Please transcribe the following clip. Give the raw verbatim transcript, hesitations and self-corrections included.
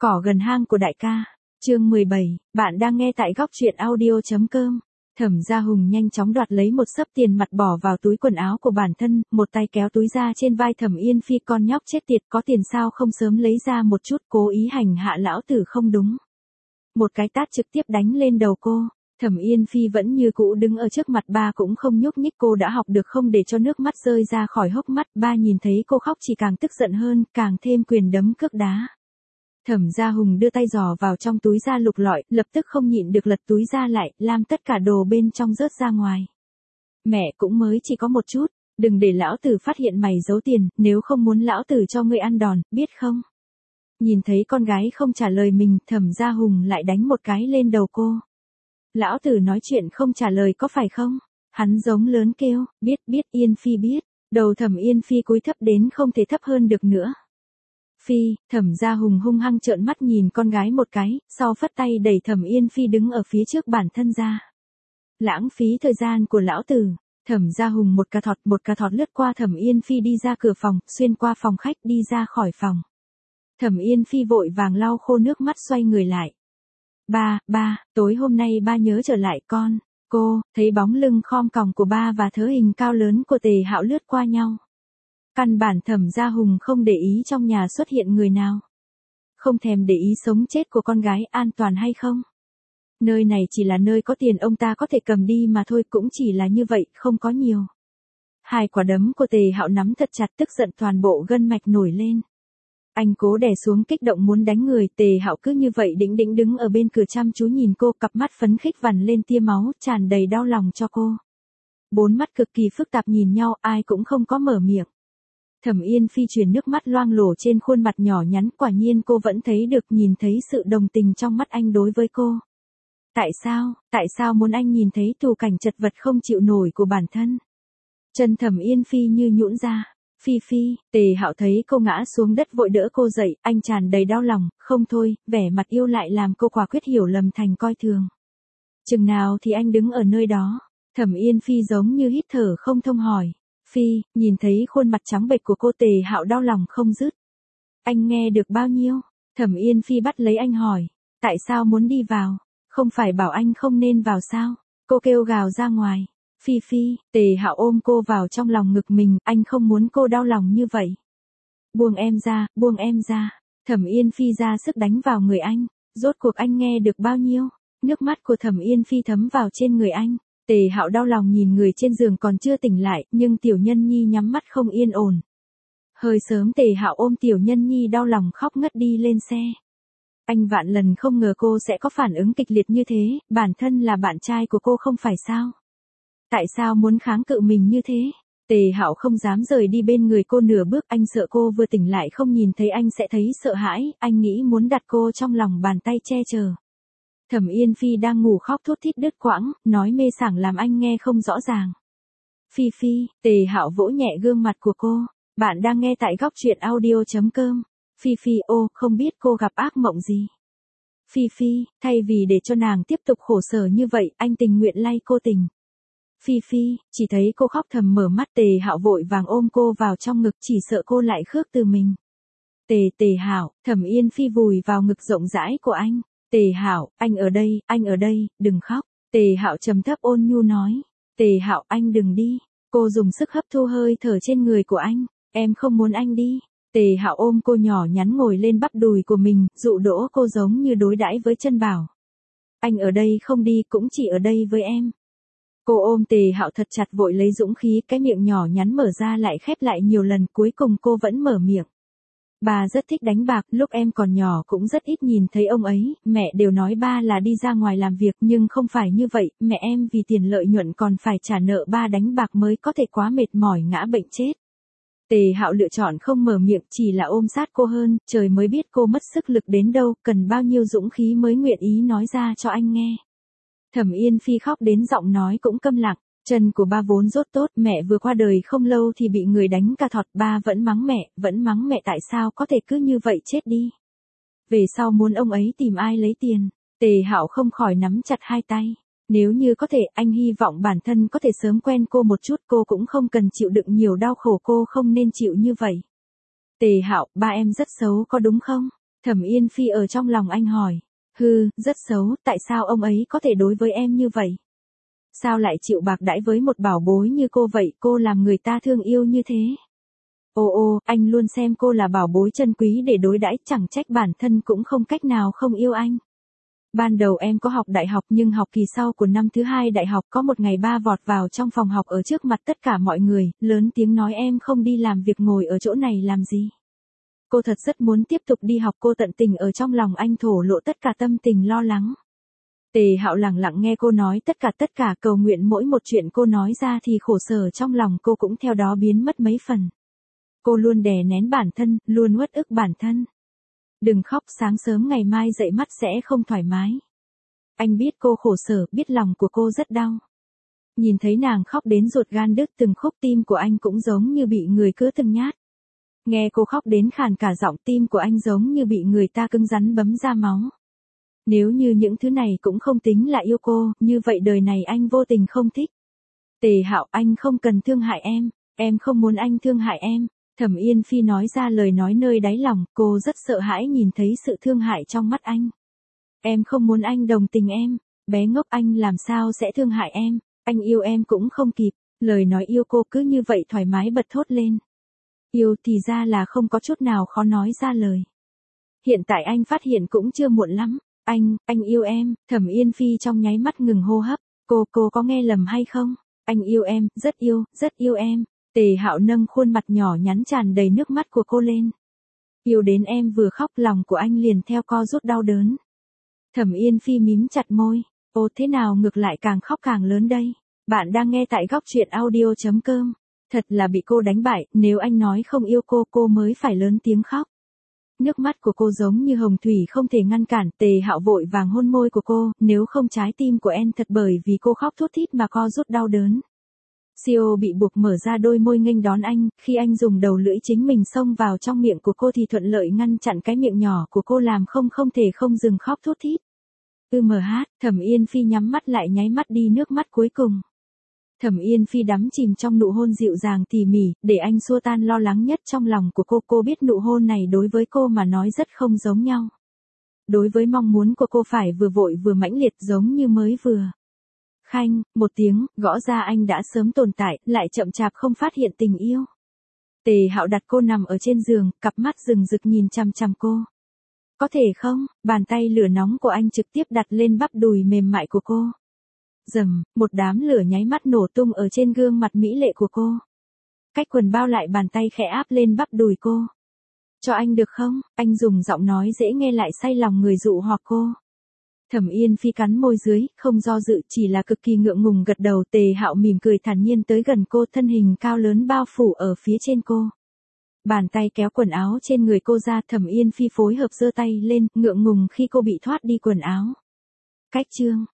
Cỏ gần hang của đại ca. Chương mười bảy, bạn đang nghe tại góc truyện audio.com. Thẩm Gia Hùng nhanh chóng đoạt lấy một xấp tiền mặt bỏ vào túi quần áo của bản thân, một tay kéo túi ra trên vai Thẩm Yên Phi, con nhóc chết tiệt, có tiền sao không sớm lấy ra một chút, cố ý hành hạ lão tử không đúng. Một cái tát trực tiếp đánh lên đầu cô. Thẩm Yên Phi vẫn như cũ đứng ở trước mặt ba cũng không nhúc nhích, cô đã học được không để cho nước mắt rơi ra khỏi hốc mắt, ba nhìn thấy cô khóc chỉ càng tức giận hơn, càng thêm quyền đấm cước đá. Thẩm Gia Hùng đưa tay giò vào trong túi ra lục lọi, lập tức không nhịn được lật túi ra lại, làm tất cả đồ bên trong rớt ra ngoài. Mẹ cũng mới chỉ có một chút, đừng để lão tử phát hiện mày giấu tiền, nếu không muốn lão tử cho ngươi ăn đòn, biết không? Nhìn thấy con gái không trả lời mình, Thẩm Gia Hùng lại đánh một cái lên đầu cô. Lão tử nói chuyện không trả lời có phải không? Hắn giống lớn kêu, biết biết Yên Phi biết, đầu Thẩm Yên Phi cúi thấp đến không thể thấp hơn được nữa. Phi, Thẩm Gia Hùng hung hăng trợn mắt nhìn con gái một cái, sau phất tay đẩy Thẩm Yên Phi đứng ở phía trước bản thân ra. Lãng phí thời gian của lão tử. Thẩm Gia Hùng một cà thọt một cà thọt lướt qua Thẩm Yên Phi đi ra cửa phòng, xuyên qua phòng khách đi ra khỏi phòng. Thẩm Yên Phi vội vàng lau khô nước mắt xoay người lại. Ba, ba, tối hôm nay ba nhớ trở lại con. Cô, thấy bóng lưng khom còng của ba và thớ hình cao lớn của Tề Hạo lướt qua nhau. Căn bản Thẩm Gia Hùng không để ý trong nhà xuất hiện người nào. Không thèm để ý sống chết của con gái an toàn hay không. Nơi này chỉ là nơi có tiền ông ta có thể cầm đi mà thôi, cũng chỉ là như vậy, không có nhiều. Hai quả đấm của Tề Hạo nắm thật chặt, tức giận toàn bộ gân mạch nổi lên. Anh cố đè xuống kích động muốn đánh người, Tề Hạo cứ như vậy đĩnh đĩnh đứng ở bên cửa chăm chú nhìn cô, cặp mắt phấn khích vằn lên tia máu, tràn đầy đau lòng cho cô. Bốn mắt cực kỳ phức tạp nhìn nhau, ai cũng không có mở miệng. Thẩm Yên Phi truyền nước mắt loang lổ trên khuôn mặt nhỏ nhắn, quả nhiên cô vẫn thấy được, nhìn thấy sự đồng tình trong mắt anh đối với cô. Tại sao, tại sao muốn anh nhìn thấy thù cảnh chật vật không chịu nổi của bản thân? Chân Thẩm Yên Phi như nhũn ra. Phi Phi, Tề Hạo thấy cô ngã xuống đất vội đỡ cô dậy, anh tràn đầy đau lòng, không thôi, vẻ mặt yêu lại làm cô quả quyết hiểu lầm thành coi thường. Chừng nào thì anh đứng ở nơi đó? Thẩm Yên Phi giống như hít thở không thông hỏi. Phi, nhìn thấy khuôn mặt trắng bệch của cô, Tề Hạo đau lòng không dứt. Anh nghe được bao nhiêu? Thẩm Yên Phi bắt lấy anh hỏi. Tại sao muốn đi vào? Không phải bảo anh không nên vào sao? Cô kêu gào ra ngoài. Phi Phi, Tề Hạo ôm cô vào trong lòng ngực mình, anh không muốn cô đau lòng như vậy. Buông em ra, buông em ra. Thẩm Yên Phi ra sức đánh vào người anh. Rốt cuộc anh nghe được bao nhiêu? Nước mắt của Thẩm Yên Phi thấm vào trên người anh. Tề Hạo đau lòng nhìn người trên giường còn chưa tỉnh lại, nhưng Tiểu Nhân Nhi nhắm mắt không yên ổn. Hơi sớm Tề Hạo ôm Tiểu Nhân Nhi đau lòng khóc ngất đi lên xe. Anh vạn lần không ngờ cô sẽ có phản ứng kịch liệt như thế, bản thân là bạn trai của cô không phải sao? Tại sao muốn kháng cự mình như thế? Tề Hạo không dám rời đi bên người cô nửa bước, anh sợ cô vừa tỉnh lại không nhìn thấy anh sẽ thấy sợ hãi, anh nghĩ muốn đặt cô trong lòng bàn tay che chở. Thẩm Yên Phi đang ngủ khóc thút thít đứt quãng, nói mê sảng làm anh nghe không rõ ràng. Phi Phi, Tề Hạo vỗ nhẹ gương mặt của cô. Bạn đang nghe tại góc truyện audio.com. Phi Phi, ô, không biết cô gặp ác mộng gì. Phi Phi, thay vì để cho nàng tiếp tục khổ sở như vậy, anh tình nguyện lay cô tình. Phi Phi, chỉ thấy cô khóc thầm mở mắt, Tề Hạo vội vàng ôm cô vào trong ngực, chỉ sợ cô lại khước từ mình. Tề Tề Hạo, Thẩm Yên Phi vùi vào ngực rộng rãi của anh. Tề Hạo, anh ở đây, anh ở đây, đừng khóc. Tề Hạo trầm thấp ôn nhu nói. Tề Hạo, anh đừng đi. Cô dùng sức hấp thu hơi thở trên người của anh. Em không muốn anh đi. Tề Hạo ôm cô nhỏ nhắn ngồi lên bắp đùi của mình, dụ dỗ cô giống như đối đãi với Chân Bảo. Anh ở đây không đi, cũng chỉ ở đây với em. Cô ôm Tề Hạo thật chặt vội lấy dũng khí, cái miệng nhỏ nhắn mở ra lại khép lại nhiều lần, cuối cùng cô vẫn mở miệng. Bà rất thích đánh bạc, lúc em còn nhỏ cũng rất ít nhìn thấy ông ấy, mẹ đều nói ba là đi ra ngoài làm việc, nhưng không phải như vậy, mẹ em vì tiền lợi nhuận còn phải trả nợ ba đánh bạc mới có thể quá mệt mỏi ngã bệnh chết. Tề Hạo lựa chọn không mở miệng, chỉ là ôm sát cô hơn, trời mới biết cô mất sức lực đến đâu, cần bao nhiêu dũng khí mới nguyện ý nói ra cho anh nghe. Thẩm Yên Phi khóc đến giọng nói cũng câm lặng. Chân của ba vốn rốt tốt, mẹ vừa qua đời không lâu thì bị người đánh cà thọt, ba vẫn mắng mẹ, vẫn mắng mẹ tại sao có thể cứ như vậy chết đi. Về sau muốn ông ấy tìm ai lấy tiền, Tề Hạo không khỏi nắm chặt hai tay. Nếu như có thể, anh hy vọng bản thân có thể sớm quen cô một chút, cô cũng không cần chịu đựng nhiều đau khổ, cô không nên chịu như vậy. Tề Hạo, ba em rất xấu có đúng không? Thẩm Yên Phi ở trong lòng anh hỏi. Hừ, rất xấu, tại sao ông ấy có thể đối với em như vậy? Sao lại chịu bạc đãi với một bảo bối như cô vậy, cô làm người ta thương yêu như thế? Ô ô, anh luôn xem cô là bảo bối chân quý để đối đãi, chẳng trách bản thân cũng không cách nào không yêu anh. Ban đầu em có học đại học nhưng học kỳ sau của năm thứ hai đại học có một ngày ba vọt vào trong phòng học ở trước mặt tất cả mọi người, lớn tiếng nói em không đi làm việc ngồi ở chỗ này làm gì. Cô thật rất muốn tiếp tục đi học, cô tận tình ở trong lòng anh thổ lộ tất cả tâm tình lo lắng. Tề Hạo lặng lặng nghe cô nói tất cả tất cả, cầu nguyện mỗi một chuyện cô nói ra thì khổ sở trong lòng cô cũng theo đó biến mất mấy phần. Cô luôn đè nén bản thân, luôn uất ức bản thân. Đừng khóc, sáng sớm ngày mai dậy mắt sẽ không thoải mái. Anh biết cô khổ sở, biết lòng của cô rất đau. Nhìn thấy nàng khóc đến ruột gan đứt từng khúc, tim của anh cũng giống như bị người cứa từng nhát. Nghe cô khóc đến khàn cả giọng, tim của anh giống như bị người ta cứng rắn bấm ra máu. Nếu như những thứ này cũng không tính là yêu cô, như vậy đời này anh vô tình không thích. Tề Hạo, anh không cần thương hại em, em không muốn anh thương hại em. Thẩm Yên Phi nói ra lời nói nơi đáy lòng, cô rất sợ hãi nhìn thấy sự thương hại trong mắt anh. Em không muốn anh đồng tình em, bé ngốc, anh làm sao sẽ thương hại em, anh yêu em cũng không kịp. Lời nói yêu cô cứ như vậy thoải mái bật thốt lên. Yêu thì ra là không có chút nào khó nói ra lời. Hiện tại anh phát hiện cũng chưa muộn lắm. Anh, anh yêu em. Thẩm Yên Phi trong nháy mắt ngừng hô hấp. Cô, cô có nghe lầm hay không? Anh yêu em, rất yêu, rất yêu em. Tề Hạo nâng khuôn mặt nhỏ nhắn tràn đầy nước mắt của cô lên. Yêu đến em vừa khóc lòng của anh liền theo co rút đau đớn. Thẩm Yên Phi mím chặt môi. Ô, thế nào ngược lại càng khóc càng lớn đây? Bạn đang nghe tại góc truyện audio chấm com. Thật là bị cô đánh bại, nếu anh nói không yêu cô, cô mới phải lớn tiếng khóc. Nước mắt của cô giống như hồng thủy không thể ngăn cản. Tề Hạo vội vàng hôn môi của cô, nếu không trái tim của em thật bởi vì cô khóc thút thít mà co rút đau đớn. Siêu bị buộc mở ra đôi môi nghênh đón anh, khi anh dùng đầu lưỡi chính mình xông vào trong miệng của cô thì thuận lợi ngăn chặn cái miệng nhỏ của cô làm không không thể không dừng khóc thút thít. Ư mờ hát, Thẩm Yên Phi nhắm mắt lại nháy mắt đi nước mắt cuối cùng. Thẩm Yên Phi đắm chìm trong nụ hôn dịu dàng tỉ mỉ, để anh xua tan lo lắng nhất trong lòng của cô. Cô biết nụ hôn này đối với cô mà nói rất không giống nhau. Đối với mong muốn của cô phải vừa vội vừa mãnh liệt giống như mới vừa. Khanh, một tiếng, gõ ra anh đã sớm tồn tại, lại chậm chạp không phát hiện tình yêu. Tề Hạo đặt cô nằm ở trên giường, cặp mắt rừng rực nhìn chằm chằm cô. Có thể không? Bàn tay lửa nóng của anh trực tiếp đặt lên bắp đùi mềm mại của cô. Rầm, một đám lửa nháy mắt nổ tung ở trên gương mặt mỹ lệ của cô. Cách quần bao lại bàn tay khẽ áp lên bắp đùi cô. Cho anh được không? Anh dùng giọng nói dễ nghe lại say lòng người dụ hoặc cô. Thẩm Yên Phi cắn môi dưới, không do dự, chỉ là cực kỳ ngượng ngùng gật đầu. Tề Hạo mỉm cười thản nhiên tới gần cô, thân hình cao lớn bao phủ ở phía trên cô. Bàn tay kéo quần áo trên người cô ra. Thẩm Yên Phi phối hợp giơ tay lên, ngượng ngùng khi cô bị thoát đi quần áo. Cách chương